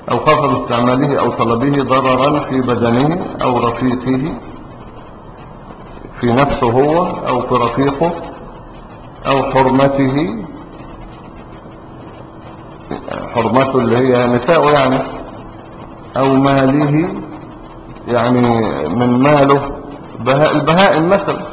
أو خاف باستعماله أو طلبه ضررا في بدنه أو رفيقه، في نفسه هو أو في رفيقه، أو حرمته، حرمته اللي هي نساءه يعني، أو ماله يعني من ماله، البهائم مثلا.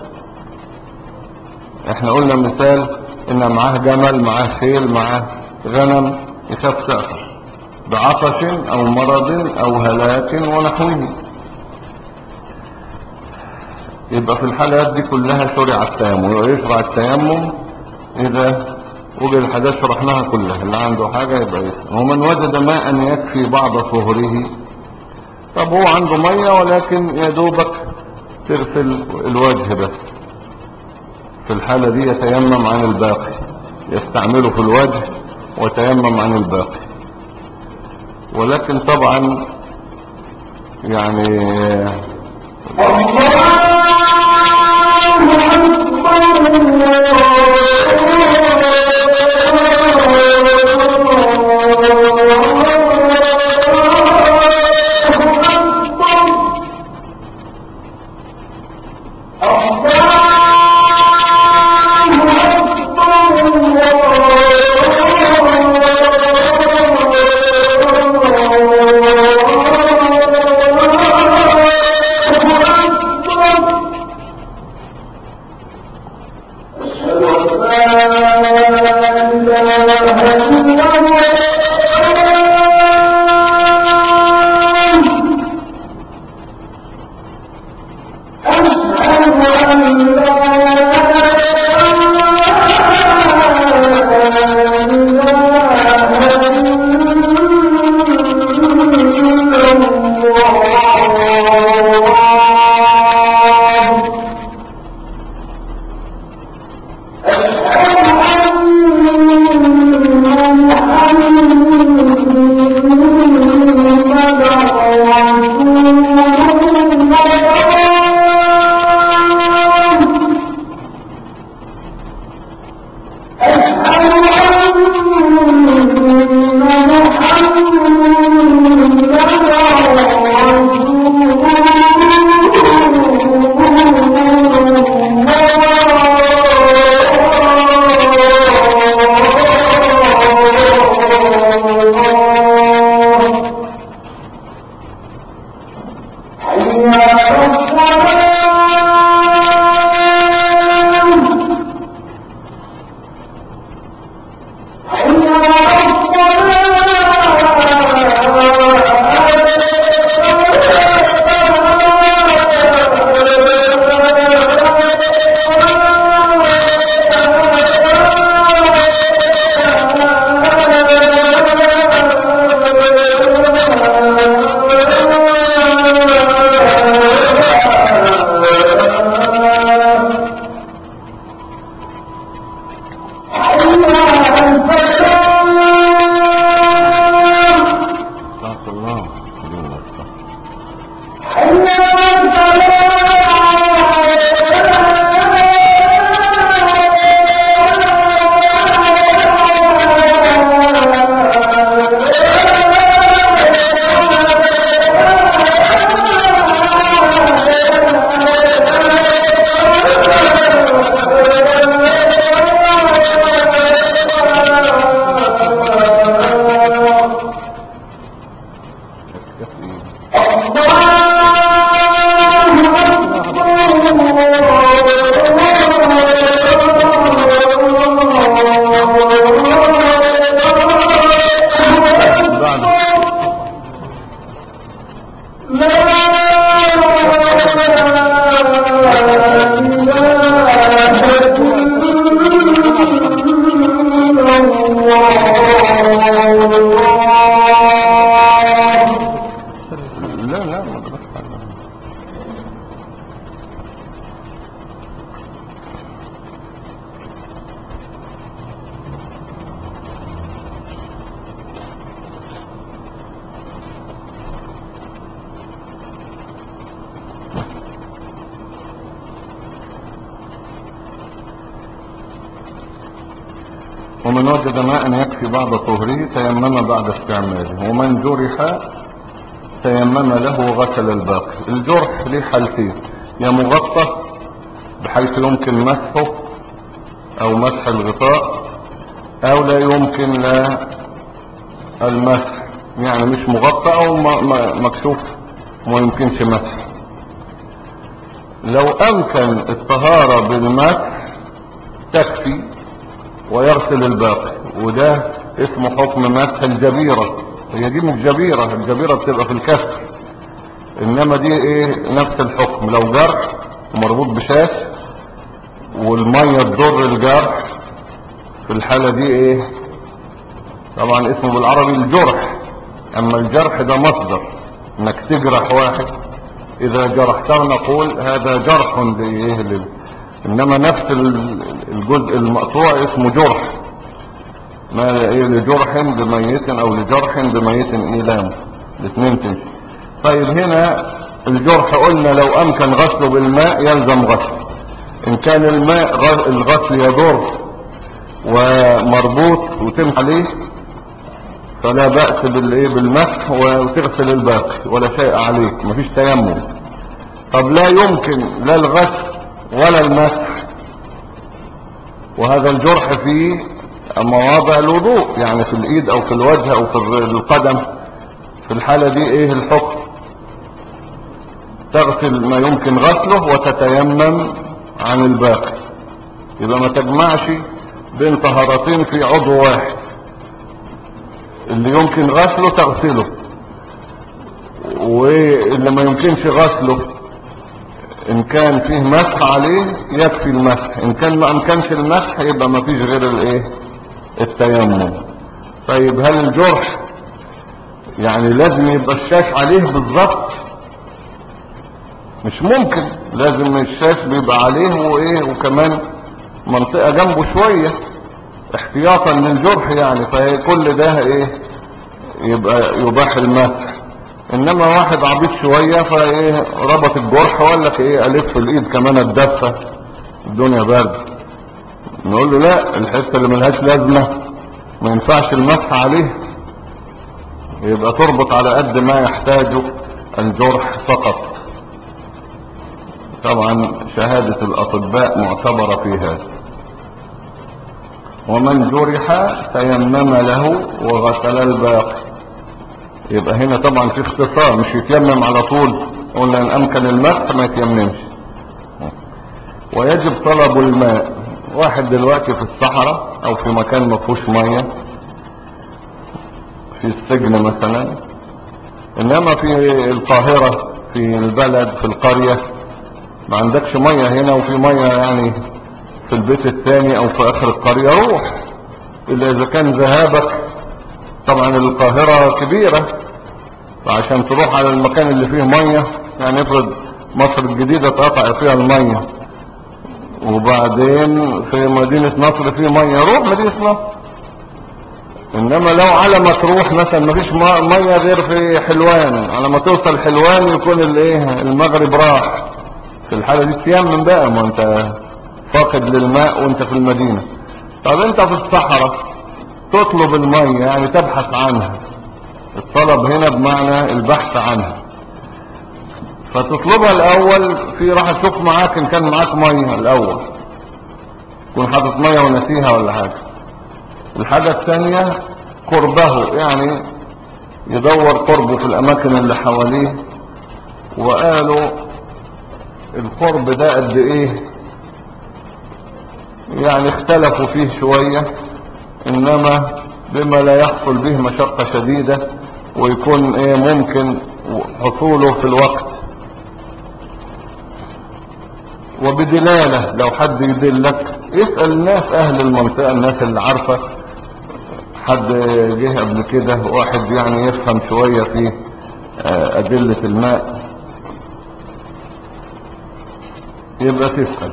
احنا قلنا مثال ان معاه جمل، معاه خيل، معاه غنم، يخاف سقف بعطش او مرض او هلاك ونحوه. يبقى في الحالات دي كلها شرع التيمم، ويشرع التيمم اذا وجد الحاجات شرحناها كلها. اللي عنده حاجة يبقى يسمع. ومن وجد ماء يكفي بعض طهره، طب هو عنده مية ولكن يدوبك تغسل الوجه بس، في الحالة دي يتيمم عن الباقي، يستعمله في الوجه ويتيمم عن الباقي. ولكن طبعا يعني ومن وجد ماء يكفي بعد طهره تيمم بعد استعماله. ومن جرح تيمم له وغسل الباقي. الجرح ليه حالتين: يا مغطى بحيث يمكن مسحه او مسح الغطاء، او لا يمكن لا المسح، يعني مش مغطى او مكشوف وما يمكنش مسح. لو امكن الطهارة بالمسح تكفي ويغسل الباقي، وده اسمه حكم مسح الجبيرة. هي دي مش جبيرة، الجبيرة بتبقى في الكسر، انما دي ايه نفس الحكم. لو جرح ومربوط بشاش والمية تضر الجرح، في الحالة دي ايه طبعا اسمه بالعربي الجرح. اما الجرح ده مصدر انك تجرح واحد، اذا جرحته نقول هذا جرح لايه انما نفس الجزء المقطوع اسمه جرح، ما ايه لجرح بميت او لجرح بميت ايلام، الاثنين تمشي. طيب هنا الجرح قلنا لو امكن غسله بالماء يلزم غسله. ان كان الماء الغسل يضر ومربوط وتمشي عليه فلا بأس بالمسح وتغسل الباقي ولا شيء عليك، مفيش تيمم. طب لا يمكن لا الغسل ولا المسح، وهذا الجرح في مواضع الوضوء، يعني في الايد او في الوجه او في القدم، في الحالة دي ايه الحكم؟ تغسل ما يمكن غسله وتتيمم عن الباقي. يبقى ما تجمعش بين طهارتين في عضو واحد، اللي يمكن غسله تغسله، واللي ما يمكنش غسله ان كان فيه مسح عليه يكفي المسح، ان كان ما امكنش المسح يبقى ما فيش غير التيمم. طيب هل الجرح يعني لازم يبقى الشاش عليه بالظبط؟ مش ممكن، لازم الشاش بيبقى عليه وكمان منطقة جنبه شوية احتياطا للجرح يعني، فهي كل ده يبقى يباح المسح. انما واحد عبيط شوية ربط الجرح وقال لك الف الايد كمان الدفة الدنيا برد، نقول له لا، الحتة اللي ملهاش لازمة ما ينفعش المسح عليه، يبقى تربط على قد ما يحتاجه الجرح فقط. طبعا شهادة الاطباء معتبرة في هذا. ومن جرح تيمم له وغسل الباقي. يبقى هنا طبعا في اختصار، مش يتيمم على طول، قلنا ان امكن المسح ما يتيممش. ويجب طلب الماء. واحد دلوقتي في الصحراء او في مكان ما فيهوش ميه، في السجن مثلا، انما في القاهرة في البلد في القرية ما عندكش ميه هنا وفي ميه يعني في البيت الثاني او في اخر القرية، روح. الا اذا كان ذهابك طبعا القاهرة كبيرة، فعشان تروح على المكان اللي فيه ميه، يعني افرض مصر الجديدة تقطع فيها الميه وبعدين في مدينة نصر فيه ميه، روح مدينة نصر. انما لو على ما تروح مثلا مفيش ميه غير في حلوان، على ما توصل حلوان يكون المغرب راح، في الحالة دي تيمم بقى، ما انت فاقد للماء وانت في المدينة. طب انت في الصحراء تطلب المية يعني تبحث عنها، الطلب هنا بمعنى البحث عنها، فتطلبها الاول راح تشوف معاك ان كان معاك مية الاول، تكون حاطط مية ونسيها ولا حاجة. الحاجة الثانية قربه، يعني يدور قربه في الاماكن اللي حواليه، وقالوا القرب ده قد ايه، يعني اختلفوا فيه شوية، انما بما لا يحصل به مشقة شديدة ويكون ممكن حصوله في الوقت. وبدلالة، لو حد يدلك اسأل الناس اهل المنطقة، الناس اللي عارفة، حد جه قبل كده واحد يعني يفهم شوية في ادلة الماء يبقى تسأل.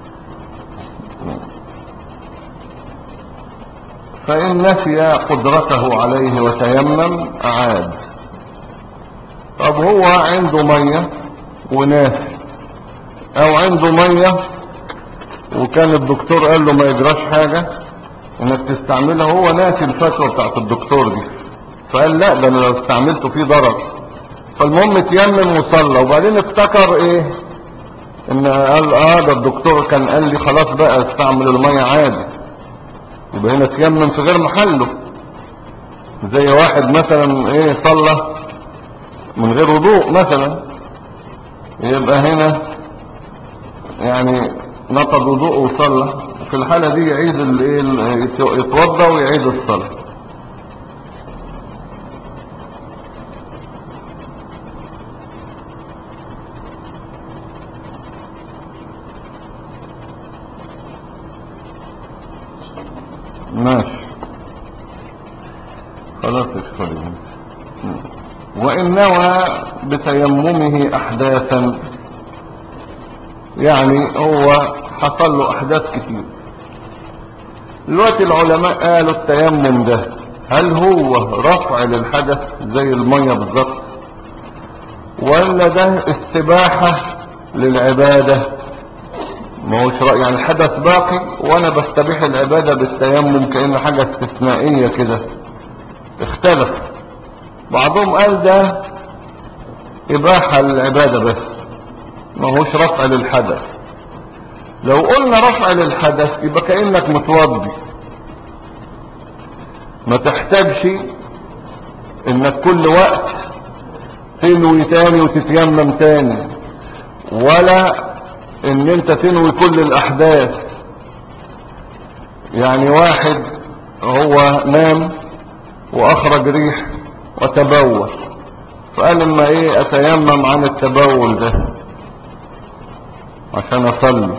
فإن نسي قدرته عليه وتيمم أعاد. طب هو عنده مية وناسي، او عنده مية وكان الدكتور قال له ما يجراش حاجة انك تستعملها. هو ناسي الفتوى بتاعت الدكتور دي، فقال لا ده انا لو استعملته فيه ضرر. فالمهم اتيمم وصلى، وبعدين افتكر ايه، ان قال ده الدكتور كان قال لي خلاص بقى استعمل المية عادي، يبقى هنا اتيمم في غير محله. زي واحد مثلا ايه صلى من غير وضوء مثلا، يبقى هنا يعني نقض وضوءه وصلى. في الحالة دي يعيد يتوضى ويعيد الصلاة. ماشي خلاص اشكرا. وإن نوى بتيممه أحداثا، يعني هو حصل له أحداث كتير. دلوقتي العلماء قالوا التيمم ده هل هو رفع للحدث زي المية بالظبط، ولا ده استباحة للعبادة؟ ما هوش رأي، يعني الحدث باقي وانا بستبيح العبادة بالتيمم كأنه حاجة استثنائية كده. اختلف، بعضهم قال ده اباحة للعبادة بس، ما هوش رفع للحدث. لو قلنا رفع للحدث يبقى كأنك متوضي، ما تحتاجش انك كل وقت تنوي تاني وتتيمم تاني، ولا ان انت تنوي كل الاحداث. يعني واحد هو نام واخرج ريح وتبول، فقال اما ايه اتيمم عن التبول ده عشان اصلي،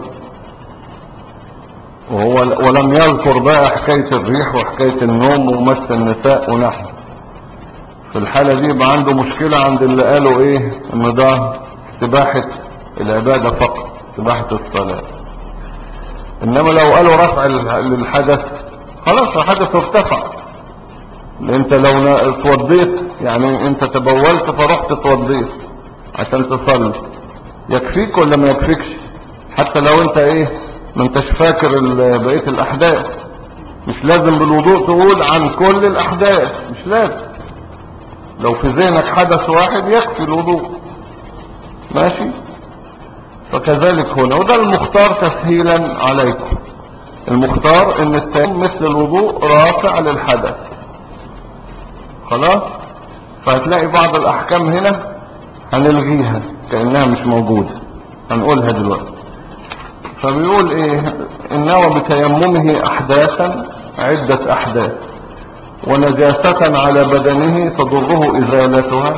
ولم يذكر بقى حكاية الريح وحكاية النوم ومس النساء ونحو. في الحالة دي يبقى عنده مشكلة عند اللي قالوا ايه ان ده استباحة العبادة فقط، استباحة الصلاة. انما لو قالوا رفع للحدث خلاص الحدث ارتفع. انت لو اتوضيت، يعني انت تبولت فرحت اتوضيت عشان تصلي، يكفيك ولا ما يكفيكش؟ حتى لو انت ايه ما انتش فاكر بقية الاحداث، مش لازم بالوضوء تقول عن كل الاحداث، مش لازم. لو في ذهنك حدث واحد يكفي الوضوء، ماشي. فكذلك هنا، وده المختار تسهيلا عليكم. المختار ان التيمم مثل الوضوء رافع للحدث، خلاص. فهتلاقي بعض الاحكام هنا هنلغيها كأنها مش موجودة، هنقولها دلوقتي. فبيقول ايه، انه بتيممه احداثا، عدة احداث، ونجاسة على بدنه تضره ازالتها.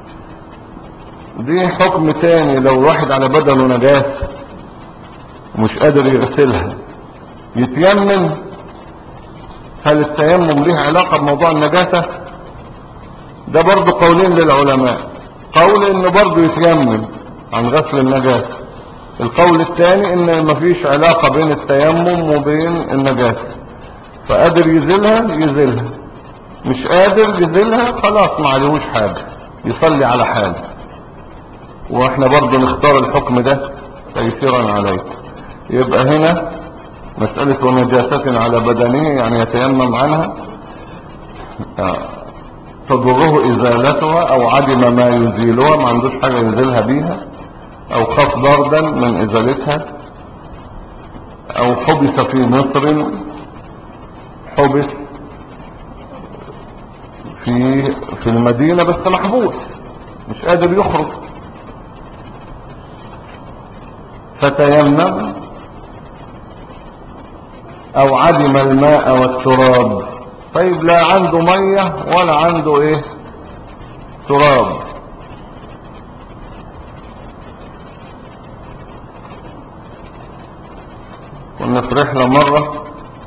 دي حكم تاني، لو واحد على بدنه نجاسة ومش قادر يغسلها يتيمم. هل التيمم ليه علاقة بموضوع النجاسة؟ ده برضو قولين للعلماء. قول انه برضو يتيمم عن غسل النجاسة، القول الثاني ان مفيش علاقة بين التيمم وبين النجاسة، فقادر يزيلها يزيلها، مش قادر يزيلها خلاص ما عليهوش حاجة، يصلي على حاله. واحنا برضو نختار الحكم ده تيسيرا عليكم. يبقى هنا مسألة ونجاسة على بدنه، يعني يتيمم عنها تضره ازالتها، او عدم ما يزيلها، ما عندوش حاجة يزيلها بيها، او خاف بردا من ازالتها، او حبس في مصر، حبس في المدينة بس محبوس مش قادر يخرج، فتيمم، او عدم الماء والتراب. طيب لا عنده مية ولا عنده ايه تراب، كنا في رحلة مرة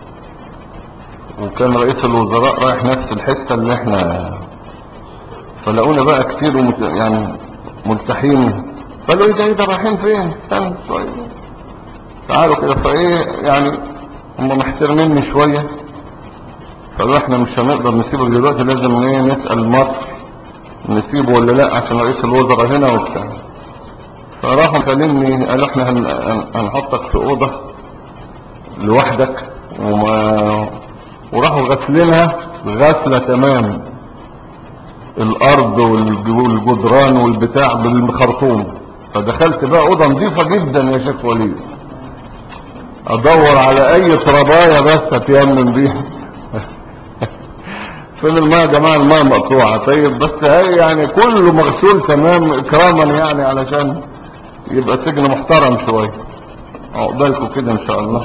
وكان رئيس الوزراء رايح نفس الحتة اللي احنا، فلقونا بقى كتير يعني ملتحين، قالوا ايه ده رايحين فين؟ استنى شوية تعالوا كده. فايه يعني هم محترميني شوية، فقالوا احنا مش هنقدر نسيبك دلوقتي، لازم ايه نسأل مصر نسيبه ولا لا عشان رئيس الوزراء هنا وبتاع. فراحوا كلمني قالوا احنا هنحطك في اوضة لوحدك وراحوا غسلينها غسلة تمام، الارض والجدران والبتاع بالخرطوم. فدخلت بقى اوضه نظيفه جدا يا شيخ وليد، ادور على اي ترابايه بس اتيمم بيها. فين الماء يا جماعه؟ الماء مقطوعه. طيب بس هي يعني كله مغسول تمام اكراما يعني، علشان يبقى سجن محترم شويه. عقبالكم كده ان شاء الله.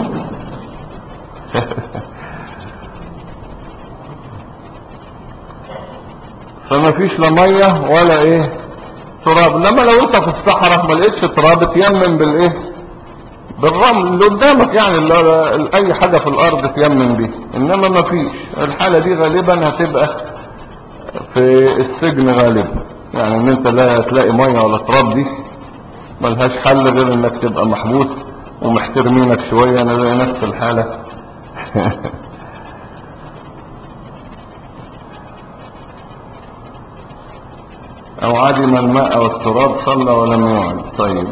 فما فيش لا ميه ولا ايه تراب. انما لو انت في الصحراء ما لقيتش تراب تيمم بالايه؟ بالرمل اللي قدامك يعني، اللي اي حاجه في الارض تيمم بيه. انما ما فيش، الحاله دي غالبا هتبقى في السجن غالبا، يعني ان انت لا تلاقي ميه ولا تراب، دي ملهاش حل غير انك تبقى محبوس ومحترمينك شويه. انا لاقي نفس الحاله. او عدم الماء والتراب صلى ولم يعد. طيب،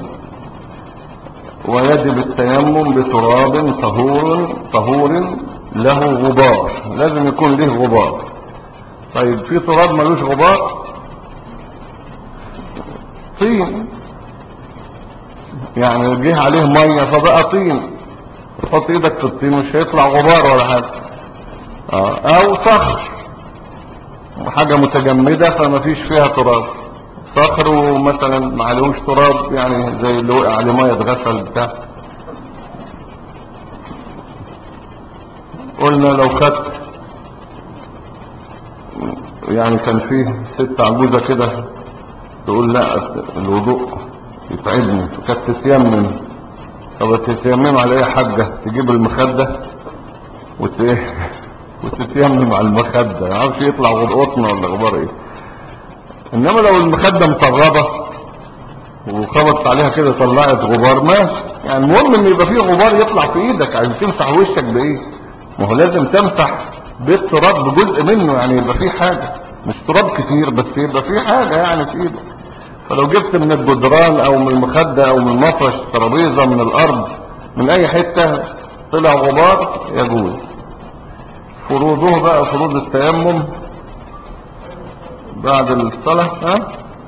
ويجب التيمم بتراب طهور له غبار، لازم يكون له غبار. طيب في تراب ملوش غبار؟ طين، يعني جه عليه ميه فبقى طين، تحط ايدك في الطين مش هيطلع غبار ولا حاجه. او صخر، حاجه متجمده فما فيش فيها تراب. صخر ومثلا ما عليهوش تراب، يعني زي اللي وقع عليه ميه اتغسل بتاع. قلنا لو خدت، يعني كان فيه ست عجوزه كده تقول لا الوضوء يتعبني، فكانت تتيمم. طب تتيمم على ايه يا حاجه؟ تجيب المخده وتتيمم على المخده، ما اعرفش يطلع قطن ولا غبار ايه. انما لو المخده مطربه وخبطت عليها كده طلعت غبار ماشي، يعني المهم ان يبقى فيه غبار يطلع في ايدك. عايز تمسح وشك بايه؟ ما هو لازم تمسح بالتراب بجزء منه، يعني يبقى فيه حاجه، مش تراب كتير بس يبقى فيه حاجه يعني في ايدك. فلو جبت من الجدران او من المخده او من مفرش ترابيزه من الارض من اي حته طلع غبار يجوز. فروضه بقى، فروض التيمم بعد الصلاه.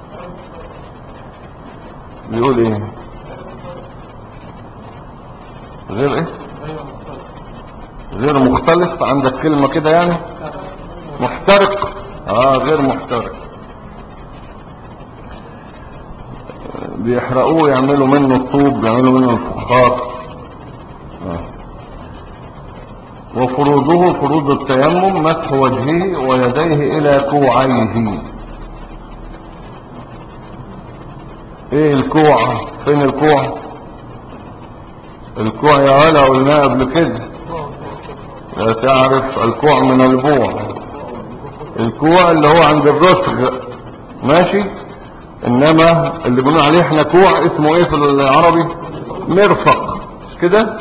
بيقول ايه؟ غير ايه؟ غير مختلط. عندك كلمة كده يعني؟ محترق. غير محترق، بيحرقوه يعملوا منه الطوب، يعملوا منه الفخار. وفروضه، فروض التيمم مسح وجهه ويديه الى كوعيه. ايه الكوع؟ فين الكوع؟ الكوع يا ولا قلناه قبل كده، لا تعرف الكوع من البوع. الكوع اللي هو عند الرسغ ماشي، انما اللي بنقول عليه احنا كوع اسمه ايه في العربي؟ مرفق، مش كده؟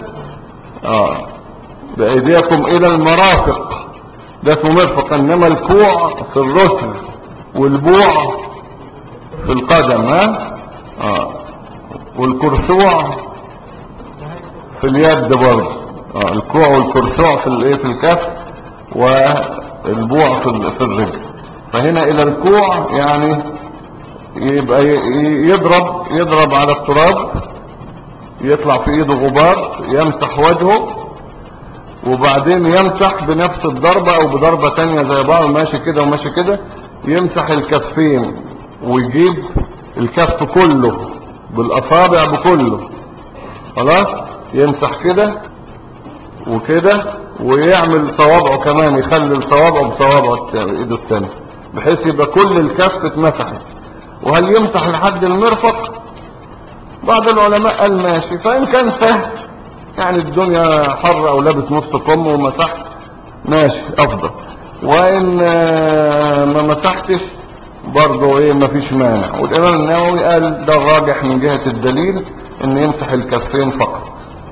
بايديكم الى المرافق، ده اسمه مرفق. انما الكوع في الرسغ والبوع في القدم. والكرسوع في اليد برضه. الكوع والكرسوع في الايه؟ في الكف، والبوع في الرجل. فهنا الى الكوع يعني يبقى يضرب على التراب، يطلع في ايده غبار، يمسح وجهه، وبعدين يمسح بنفس الضربة او بضربة تانية زي بعض، ماشي كده وماشي كده، يمسح الكفين ويجيب الكف كله بالاصابع بكله، خلاص يمسح كده وكده، ويعمل صوابعه كمان، يخلي صوابعه بصوابعه ايده الثانيه بحيث يبقى كل الكف اتمسحت. وهل يمسح لحد المرفق؟ بعض العلماء قال ماشي، فان كان سهل يعني الدنيا حر او لابس نص كم ومسحت ماشي افضل، وان ما مسحتش برضه ايه مفيش مانع. والامام النووي قال ده الراجح من جهة الدليل ان يمسح الكفين فقط،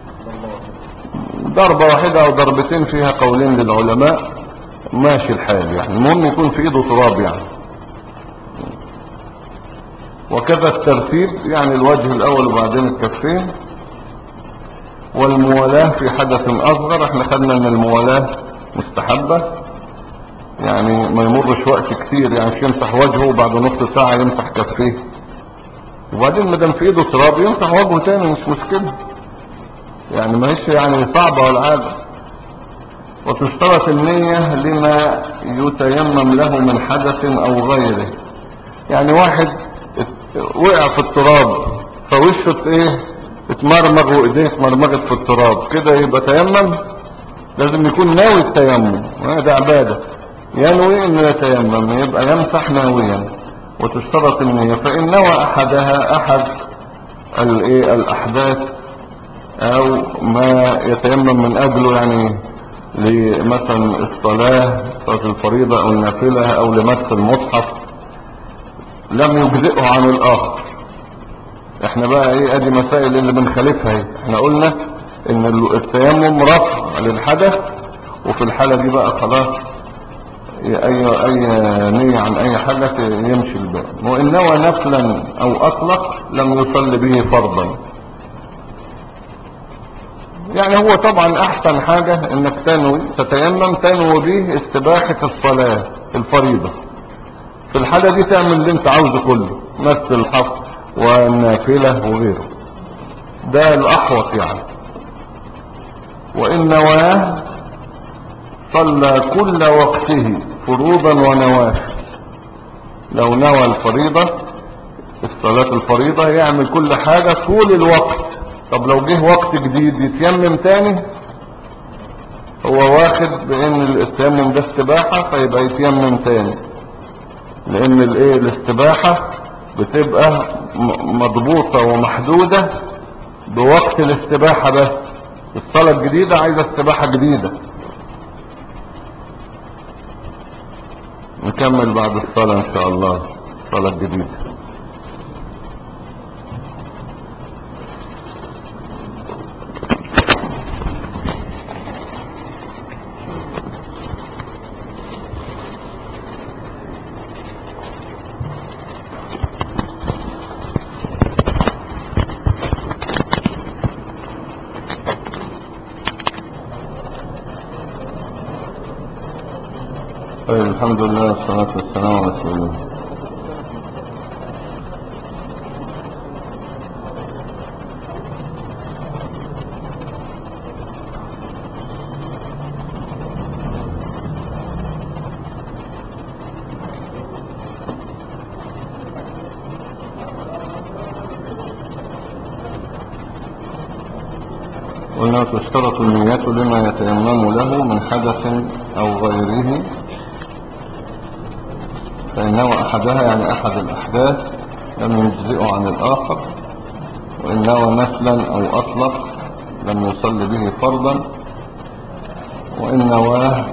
ضربة واحدة او ضربتين فيها قولين للعلماء ماشي الحال، يعني المهم يكون في ايده تراب يعني. وكذا الترتيب، يعني الوجه الاول وبعدين الكفين. والموالاة في حدث اصغر، احنا خدنا ان الموالاة مستحبة، يعني ما يمرش وقت كتير، يعني مش يمسح وجهه وبعد نص ساعة يمسح كفيه، وبعدين ما دام في ايده تراب يمسح وجهه تاني، مش مشكلة يعني، ما هيش يعني صعبة ولا حاجة. وتشترط النية لما يتيمم له من حدث او غيره، يعني واحد وقع في التراب فوشه ايه اتمرمغ وايديه اتمرمغت في التراب كده، يبقى تيمم؟ لازم يكون ناوي التيمم، وهذا عبادة، ينوي انه يتيمم يبقى يمسح ناويا. وتشترط النية، فإن نوى أحدها أحد الأحداث أو ما يتيمم من أجله، يعني لمثلا الصلاة الفريضة أو النافلة أو لمس المصحف، لم يجزئه عن الآخر. احنا بقى ايه ادي مسائل اللي بنخالفها ايه، احنا قلنا ان التيمم رفع للحدث، وفي الحالة دي بقى خلاص اي نية عن اي حدث يمشي الباقي. وان نوى نفلا او اطلق لم يصلي به فرضا. يعني هو طبعا احسن حاجة انك تتيمم تنوي به استباحة الصلاة الفريضة، في الحالة دي تعمل اللي انت عاوزه كله، مس الحص والنافلة وغيره، ده الاحوط يعني. وان نواه صلى كل وقته فروضا ونوافل، لو نوى الفريضة الصلاة الفريضة يعمل كل حاجة طول الوقت. طب لو جه وقت جديد يتيمم تاني، هو واخد بان التيمم ده استباحة فيبقى يتيمم تاني، لان الاستباحة بتبقى مضبوطة ومحدودة بوقت الاستباحة بس. الصلاة الجديدة عايزة استباحة جديدة. نكمل بعد الصلاة ان شاء الله الصلاة الجديدة. طيب الحمد لله والصلاة والسلام على رسول الله. قلنا تشترط النية لما يتيمم له من حدث او غيره، فإنه أحدها يعني أحد الأحداث لم يجزئه عن الآخر. وإن نوى نفلا أو أطلق لم يصل به فرضا. وإن نواه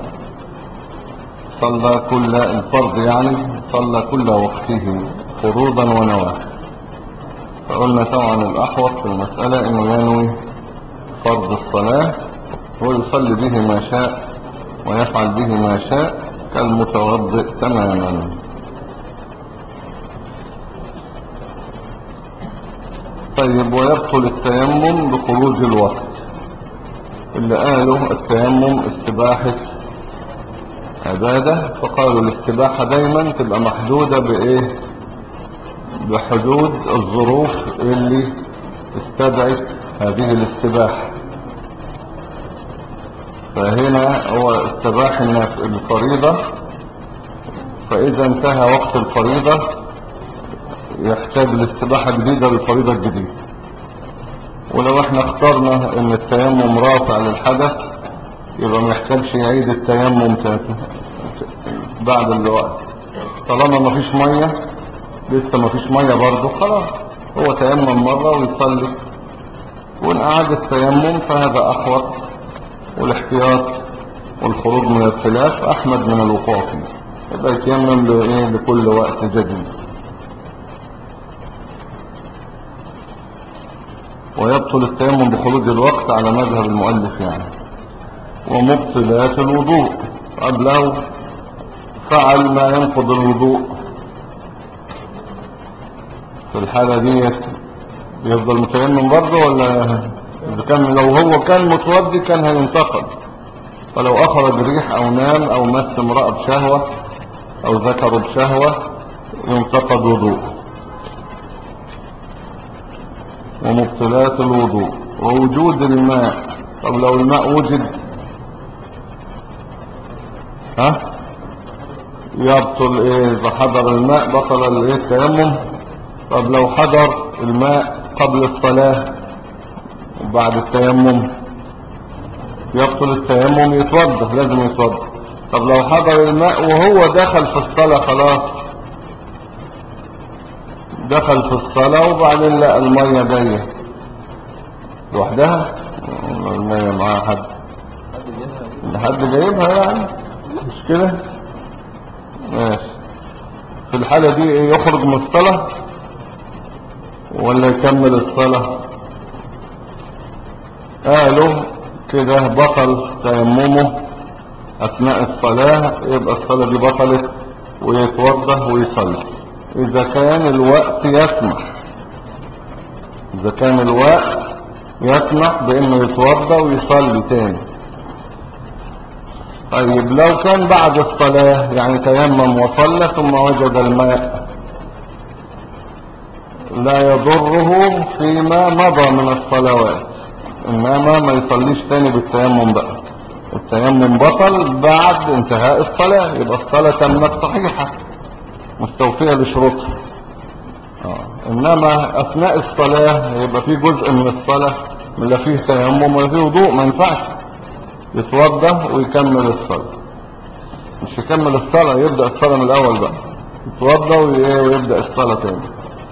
صلى كل الفرض، يعني صلى كل وقته فروضا ونواه. فقلنا طبعا الأحوط في المسألة إنه ينوي فرض الصلاة ويصلي به ما شاء ويفعل به ما شاء كالمتوضئ تماما. طيب ويبطل التيمم بخروج الوقت. اللي قالوا التيمم استباحة عبادة، فقالوا الاستباحة دايما تبقى محدودة بايه؟ بحدود الظروف اللي استدعت هذه الاستباحة. فهنا هو استباح الفريضة، فإذا انتهى وقت الفريضة يحتاج لاستباحة جديدة للفريضة الجديدة. ولو احنا اخترنا ان التيمم رافع للحدث يبقى ما يحتاجش يعيد التيمم بعد الوقت، طالما ما فيش مية، لسه ما فيش مية برضه، خلاص هو تيمم مرة ويصلي. وان اعاد التيمم فهذا احوط، والاحتياط والخروج من الخلاف احمد من الوقوع فيه، يبقى يتيمم لكل وقت جديد. ويبطل التيمم بخروج الوقت على مذهب المؤلف يعني. ومبطلات الوضوء، طب لو فعل ما ينقض الوضوء في الحالة دي يفضل متيمم برضه، ولا لو هو كان متوضي كان هينتقد؟ ولو اخرج ريح او نام او مس امرأة بشهوة او ذكره بشهوة ينتقد وضوء. ومبطلات الوضوء ووجود الماء. طب لو الماء وجد يبطل ايه؟ اذا حضر الماء بطل الايه؟ التيمم. طب لو حضر الماء قبل الصلاة وبعد التيمم يبطل التيمم، يتوضا، لازم يتوضا. طب لو حضر الماء وهو دخل في الصلاة، خلاص دخل في الصلاة وبعدين لقى المية جاية لوحدها، المية معاها حد جايبها يعني، مش كده؟ ماشي. في الحالة دي ايه؟ يخرج من الصلاة ولا يكمل الصلاة؟ قالوا كده بطل تيممه اثناء الصلاة، يبقى الصلاة دي بطلت ويتوضا ويصلي. اذا كان الوقت يسمح، اذا كان الوقت يسمح بانه يتوضا ويصلي تاني. طيب لو كان بعد الصلاة يعني تيمم وصلى ثم وجد الماء، لا يضره فيما مضى من الصلوات، انما ما يصليش تاني بالتيمم بقى. التيمم بطل بعد انتهاء الصلاة، يبقى الصلاة تمت صحيحة مستوفية لشروطها. انما اثناء الصلاة يبقى في جزء من الصلاة لا فيه تيمم ولا فيه وضوء، ما ينفعش. يتوضا ويكمل الصلاة، مش يكمل الصلاة، يبدأ الصلاة من الاول بقى، يتوضا ويبدأ الصلاة تاني.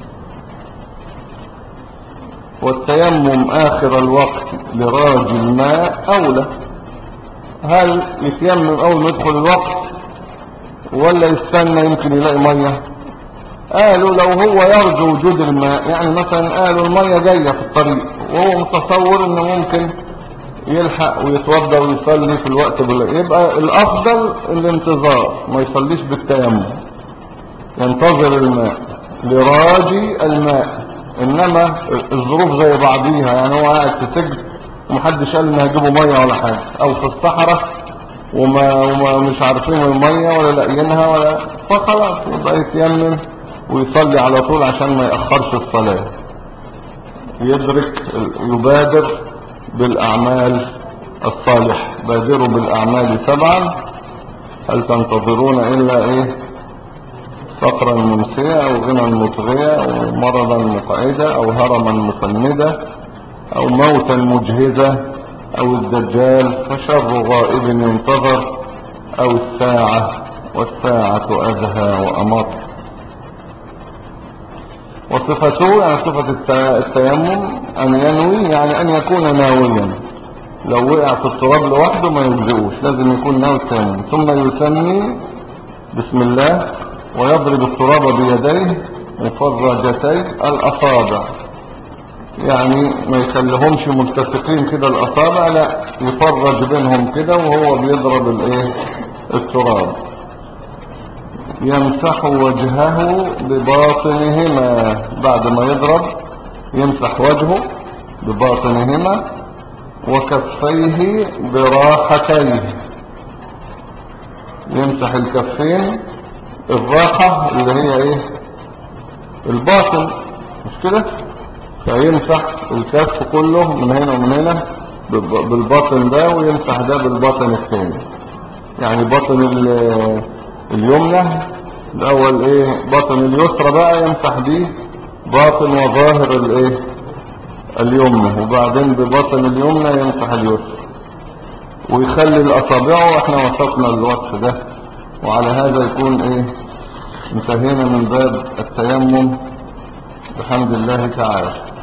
والتيمم اخر الوقت لراجي الماء اولى. هل يتيمم اول ما يدخل الوقت ولا يستنى يمكن يلاقي مية؟ قالوا لو هو يرجو وجود الماء، يعني مثلا قالوا المية جاية في الطريق وهو متصور انه ممكن يلحق ويتوضا ويصلي في الوقت يبقى الافضل الانتظار، ما يصليش بالتيمم، ينتظر الماء لراجي الماء. انما الظروف زي بعضيها، يعني هو قاعد في سجن ومحدش قال انه هيجيبوا ميه ولا حاجه، او في الصحراء وما مش عارفين الميه ولا لاقيينها ولا، فخلاص يبقى يتيمم ويصلي على طول عشان ما يأخرش الصلاة. يبادر بالاعمال الصالحة. بادروا بالاعمال 7 هل تنتظرون الا ايه؟ فقرا ممسية او غنى مطغية او مرضا مقعدة او هرما مفندا او موتا مجهزة او الدجال فشر غائب ينتظر او الساعة والساعة ادهى وامر. وصفته يعني صفة التيمم ان ينوي، يعني ان يكون ناويا. لو وقع في التراب لوحده ما يجزئوش، لازم يكون ناوي التيمم. ثم يسمي بسم الله ويضرب التراب بيديه مفرجتي الاصابع، يعني ما يخليهمش ملتصقين كده الاصابع، لا يفرج بينهم كده وهو بيضرب التراب. يمسح وجهه بباطنهما، بعد ما يضرب يمسح وجهه بباطنهما وكفيه براحتيه. يمسح الكفين، الراحة اللي هي ايه؟ الباطن، مش كده؟ فيمسح الكف كله من هنا ومن هنا بالباطن ده، ويمسح ده بالباطن الثاني. يعني باطن اليمنى الاول ايه؟ باطن اليسرى بقى يمسح دي باطن وظاهر الايه؟ اليمنى، وبعدين بباطن اليمنى يمسح اليسرى، ويخلي الاصابع. واحنا وصفنا الوصف ده، وعلى هذا يكون ايه؟ انتهينا من باب التيمم بحمد الله تعالى.